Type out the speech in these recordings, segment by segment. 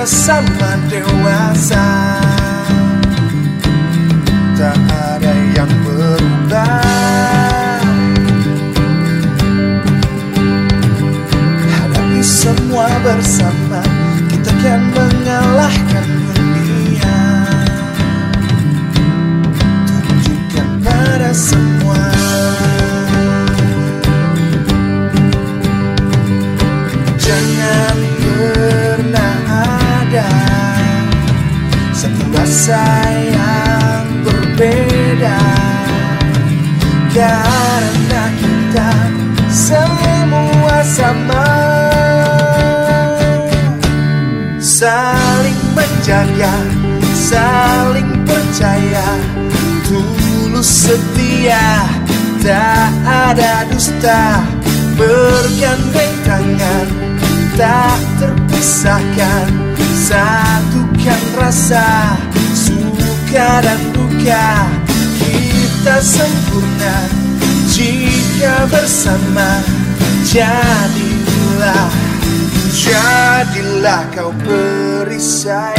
sama dewasa, tak ada yang berubah. Hadapi semua bersama, kita kan mengalahkan dunia. Tunjukkan pada semua, jangan pernah ada satu rasa yang berbeda, karena kita semua sama. Saling menjaga, saling percaya, tulus setia, tak ada dusta. Bergandeng tangan, tak terpisahkan, satukan rasa, suka dan duka. Kita sempurna jika bersama. Jadilah kau perisai.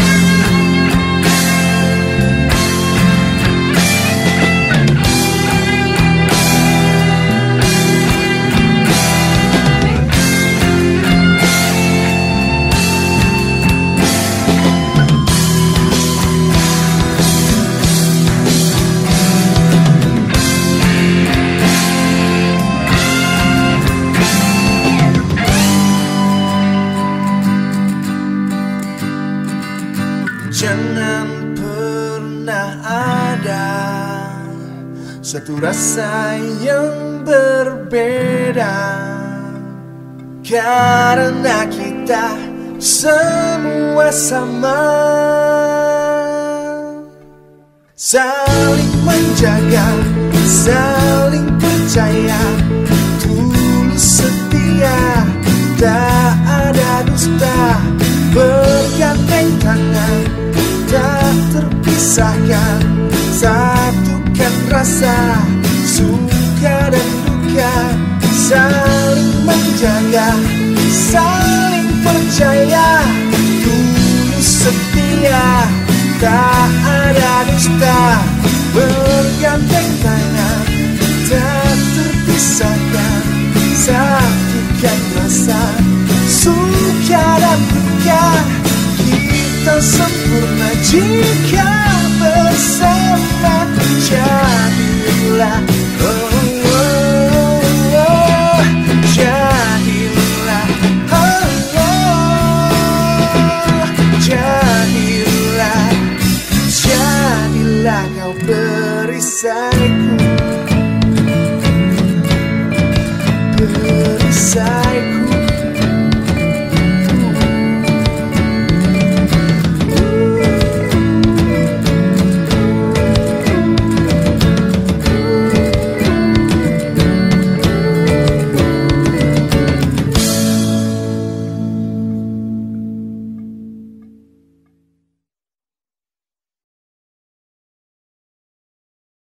Jangan pernah ada satu rasa yang berbeda, karena kita semua sama. Saling menjaga, saling percaya, tulus setia, tak ada dusta. Bergandeng tangan, tak terpisahkan, satukan rasa, suka dan duka. Saling menjaga, saling percaya, tulus setia, tak ada dusta. Bergandeng tangan, tak terpisahkan, satukan rasa, suka dan duka. Kita sempurna jika bersama. Jadilah, jadilah, jadilah kau perisaiku, perisaiku.